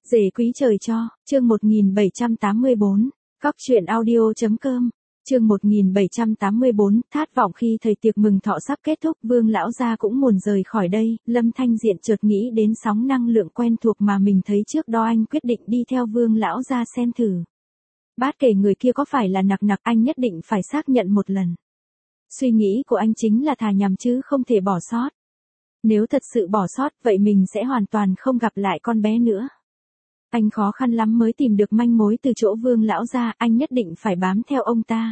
Rể quý trời cho, chương 1784, Cóc truyện audio.com, chương 1784, thát vọng khi thời tiệc mừng thọ sắp kết thúc, Vương lão gia cũng muốn rời khỏi đây, Lâm Thanh Diện chợt nghĩ đến sóng năng lượng quen thuộc mà mình thấy trước đó, anh quyết định đi theo Vương lão gia xem thử. Bát kể người kia có phải là Nặc Nặc, anh nhất định phải xác nhận một lần. Suy nghĩ của anh chính là thà nhầm chứ không thể bỏ sót. Nếu thật sự bỏ sót, vậy mình sẽ hoàn toàn không gặp lại con bé nữa. Anh khó khăn lắm mới tìm được manh mối từ chỗ Vương lão gia, anh nhất định phải bám theo ông ta.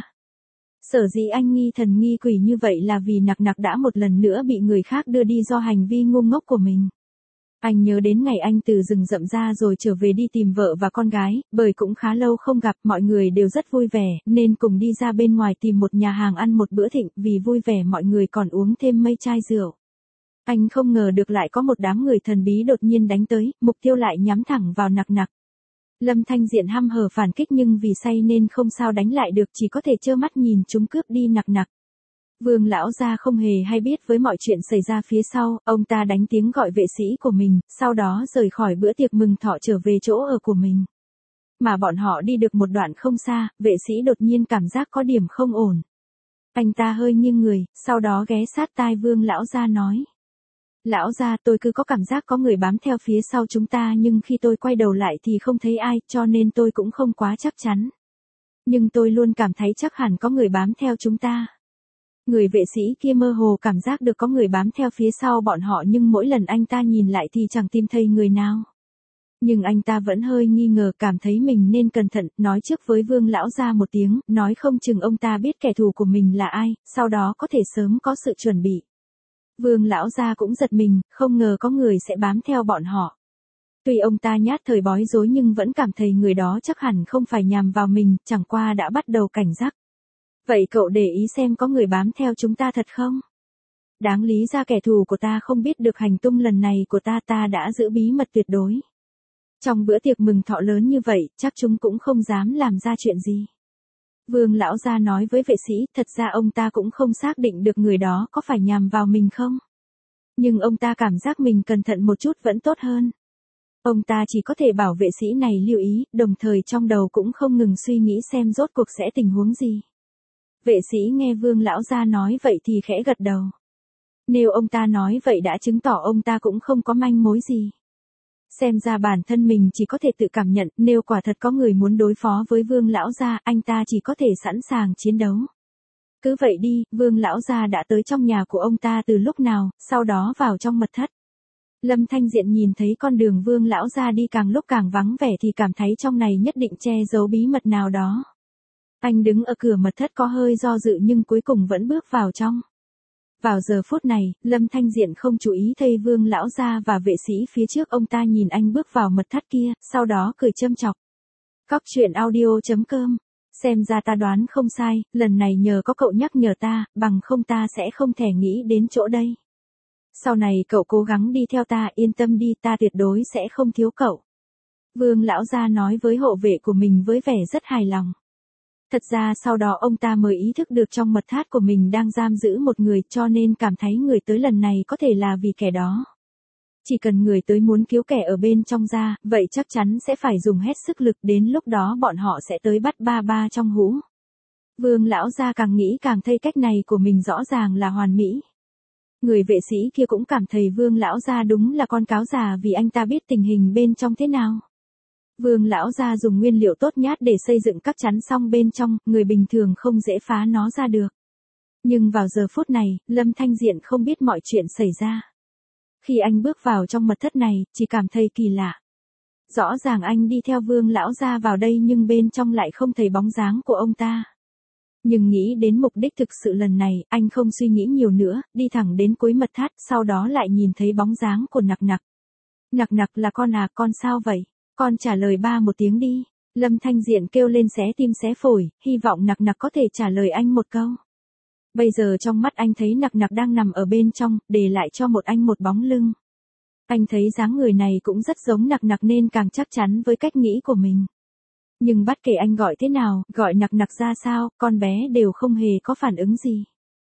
Sở dĩ anh nghi thần nghi quỷ như vậy là vì Nặc Nặc đã một lần nữa bị người khác đưa đi do hành vi ngu ngốc của mình. Anh nhớ đến ngày anh từ rừng rậm ra rồi trở về đi tìm vợ và con gái, bởi cũng khá lâu không gặp, mọi người đều rất vui vẻ, nên cùng đi ra bên ngoài tìm một nhà hàng ăn một bữa thịnh, vì vui vẻ mọi người còn uống thêm mấy chai rượu. Anh không ngờ được lại có một đám người thần bí đột nhiên đánh tới, mục tiêu lại nhắm thẳng vào Nặc Nặc. Lâm Thanh Diện hăm hở phản kích nhưng vì say nên không sao đánh lại được, chỉ có thể trơ mắt nhìn chúng cướp đi Nặc Nặc. Vương lão gia không hề hay biết với mọi chuyện xảy ra phía sau, ông ta đánh tiếng gọi vệ sĩ của mình, sau đó rời khỏi bữa tiệc mừng thọ trở về chỗ ở của mình. Mà bọn họ đi được một đoạn không xa, vệ sĩ đột nhiên cảm giác có điểm không ổn. Anh ta hơi nghiêng người, sau đó ghé sát tai Vương lão gia nói. Lão gia, tôi cứ có cảm giác có người bám theo phía sau chúng ta, nhưng khi tôi quay đầu lại thì không thấy ai, cho nên tôi cũng không quá chắc chắn. Nhưng tôi luôn cảm thấy chắc hẳn có người bám theo chúng ta. Người vệ sĩ kia mơ hồ cảm giác được có người bám theo phía sau bọn họ, nhưng mỗi lần anh ta nhìn lại thì chẳng tìm thấy người nào. Nhưng anh ta vẫn hơi nghi ngờ, cảm thấy mình nên cẩn thận, nói trước với Vương lão gia một tiếng, nói không chừng ông ta biết kẻ thù của mình là ai, sau đó có thể sớm có sự chuẩn bị. Vương lão gia cũng giật mình, không ngờ có người sẽ bám theo bọn họ. Tuy ông ta nhát thời bói rối nhưng vẫn cảm thấy người đó chắc hẳn không phải nhằm vào mình, chẳng qua đã bắt đầu cảnh giác. Vậy cậu để ý xem có người bám theo chúng ta thật không? Đáng lý ra kẻ thù của ta không biết được hành tung lần này của ta, ta đã giữ bí mật tuyệt đối. Trong bữa tiệc mừng thọ lớn như vậy, chắc chúng cũng không dám làm ra chuyện gì. Vương lão gia nói với vệ sĩ, thật ra ông ta cũng không xác định được người đó có phải nhằm vào mình không. Nhưng ông ta cảm giác mình cẩn thận một chút vẫn tốt hơn. Ông ta chỉ có thể bảo vệ sĩ này lưu ý, đồng thời trong đầu cũng không ngừng suy nghĩ xem rốt cuộc sẽ tình huống gì. Vệ sĩ nghe Vương lão gia nói vậy thì khẽ gật đầu. Nếu ông ta nói vậy đã chứng tỏ ông ta cũng không có manh mối gì. Xem ra bản thân mình chỉ có thể tự cảm nhận, nếu quả thật có người muốn đối phó với Vương lão gia, anh ta chỉ có thể sẵn sàng chiến đấu. Cứ vậy đi, Vương lão gia đã tới trong nhà của ông ta từ lúc nào, sau đó vào trong mật thất. Lâm Thanh Diện nhìn thấy con đường Vương lão gia đi càng lúc càng vắng vẻ thì cảm thấy trong này nhất định che giấu bí mật nào đó. Anh đứng ở cửa mật thất có hơi do dự nhưng cuối cùng vẫn bước vào trong. Vào giờ phút này, Lâm Thanh Diện không chú ý thấy Vương lão gia và vệ sĩ phía trước ông ta nhìn anh bước vào mật thất kia, sau đó cười châm chọc. Cóc truyện audio.com, xem ra ta đoán không sai, lần này nhờ có cậu nhắc nhở ta, bằng không ta sẽ không thể nghĩ đến chỗ đây. Sau này cậu cố gắng đi theo ta, yên tâm đi, ta tuyệt đối sẽ không thiếu cậu. Vương lão gia nói với hộ vệ của mình với vẻ rất hài lòng. Thật ra sau đó ông ta mới ý thức được trong mật thất của mình đang giam giữ một người, cho nên cảm thấy người tới lần này có thể là vì kẻ đó. Chỉ cần người tới muốn cứu kẻ ở bên trong ra, vậy chắc chắn sẽ phải dùng hết sức lực, đến lúc đó bọn họ sẽ tới bắt ba ba trong hũ. Vương lão gia càng nghĩ càng thấy cách này của mình rõ ràng là hoàn mỹ. Người vệ sĩ kia cũng cảm thấy Vương lão gia đúng là con cáo già vì anh ta biết tình hình bên trong thế nào. Vương lão gia dùng nguyên liệu tốt nhát để xây dựng các chắn song bên trong, người bình thường không dễ phá nó ra được. Nhưng vào giờ phút này, Lâm Thanh Diện không biết mọi chuyện xảy ra. Khi anh bước vào trong mật thất này, chỉ cảm thấy kỳ lạ. Rõ ràng anh đi theo Vương lão gia vào đây nhưng bên trong lại không thấy bóng dáng của ông ta. Nhưng nghĩ đến mục đích thực sự lần này, anh không suy nghĩ nhiều nữa, đi thẳng đến cuối mật thất, sau đó lại nhìn thấy bóng dáng của Nặc Nặc. Nặc Nặc là con à, con sao vậy? Con trả lời ba một tiếng đi. Lâm Thanh Diện kêu lên xé tim xé phổi, hy vọng Nặc Nặc có thể trả lời anh một câu. Bây giờ trong mắt anh thấy Nặc Nặc đang nằm ở bên trong, để lại cho anh một bóng lưng. Anh thấy dáng người này cũng rất giống Nặc Nặc nên càng chắc chắn với cách nghĩ của mình. Nhưng bất kể anh gọi thế nào, gọi Nặc Nặc ra sao, con bé đều không hề có phản ứng gì.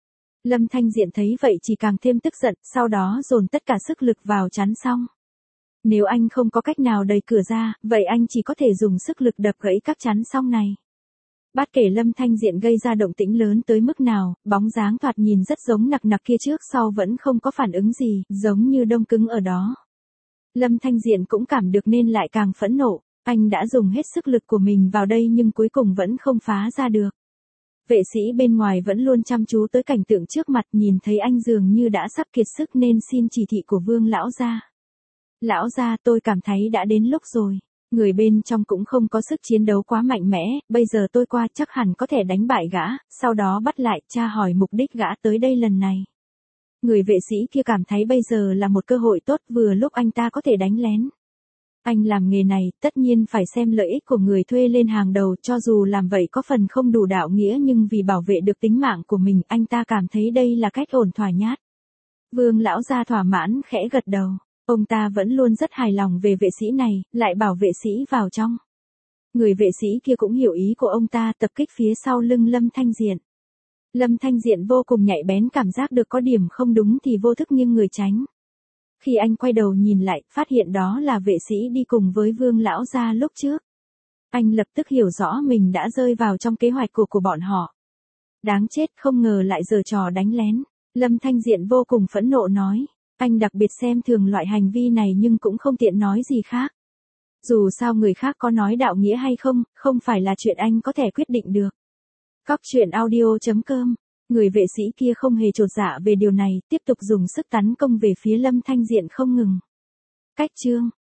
Lâm Thanh Diện thấy vậy chỉ càng thêm tức giận, sau đó dồn tất cả sức lực vào chắn xong. Nếu anh không có cách nào đẩy cửa ra, vậy anh chỉ có thể dùng sức lực đập gãy các chắn song này. Bất kể Lâm Thanh Diện gây ra động tĩnh lớn tới mức nào, bóng dáng thoạt nhìn rất giống nặc nặc kia trước sau vẫn không có phản ứng gì, giống như đông cứng ở đó. Lâm Thanh Diện cũng cảm được nên lại càng phẫn nộ, anh đã dùng hết sức lực của mình vào đây nhưng cuối cùng vẫn không phá ra được. Vệ sĩ bên ngoài vẫn luôn chăm chú tới cảnh tượng trước mặt, nhìn thấy anh dường như đã sắp kiệt sức nên xin chỉ thị của Vương lão gia. Lão gia, tôi cảm thấy đã đến lúc rồi. Người bên trong cũng không có sức chiến đấu quá mạnh mẽ, bây giờ tôi qua chắc hẳn có thể đánh bại gã, sau đó bắt lại, tra hỏi mục đích gã tới đây lần này. Người vệ sĩ kia cảm thấy bây giờ là một cơ hội tốt, vừa lúc anh ta có thể đánh lén. Anh làm nghề này, tất nhiên phải xem lợi ích của người thuê lên hàng đầu, cho dù làm vậy có phần không đủ đạo nghĩa nhưng vì bảo vệ được tính mạng của mình, anh ta cảm thấy đây là cách ổn thỏa nhất. Vương lão gia thỏa mãn khẽ gật đầu. Ông ta vẫn luôn rất hài lòng về vệ sĩ này, lại bảo vệ sĩ vào trong. Người vệ sĩ kia cũng hiểu ý của ông ta, tập kích phía sau lưng Lâm Thanh Diện. Lâm Thanh Diện vô cùng nhạy bén, cảm giác được có điểm không đúng thì vô thức nghiêng người tránh. Khi anh quay đầu nhìn lại, phát hiện đó là vệ sĩ đi cùng với Vương lão gia lúc trước. Anh lập tức hiểu rõ mình đã rơi vào trong kế hoạch của bọn họ. Đáng chết, không ngờ lại giở trò đánh lén. Lâm Thanh Diện vô cùng phẫn nộ nói. Anh đặc biệt xem thường loại hành vi này nhưng cũng không tiện nói gì khác. Dù sao người khác có nói đạo nghĩa hay không, không phải là chuyện anh có thể quyết định được. Cóc truyện audio.com. Người vệ sĩ kia không hề chột dạ về điều này, tiếp tục dùng sức tấn công về phía Lâm Thanh Diện không ngừng. Cách chương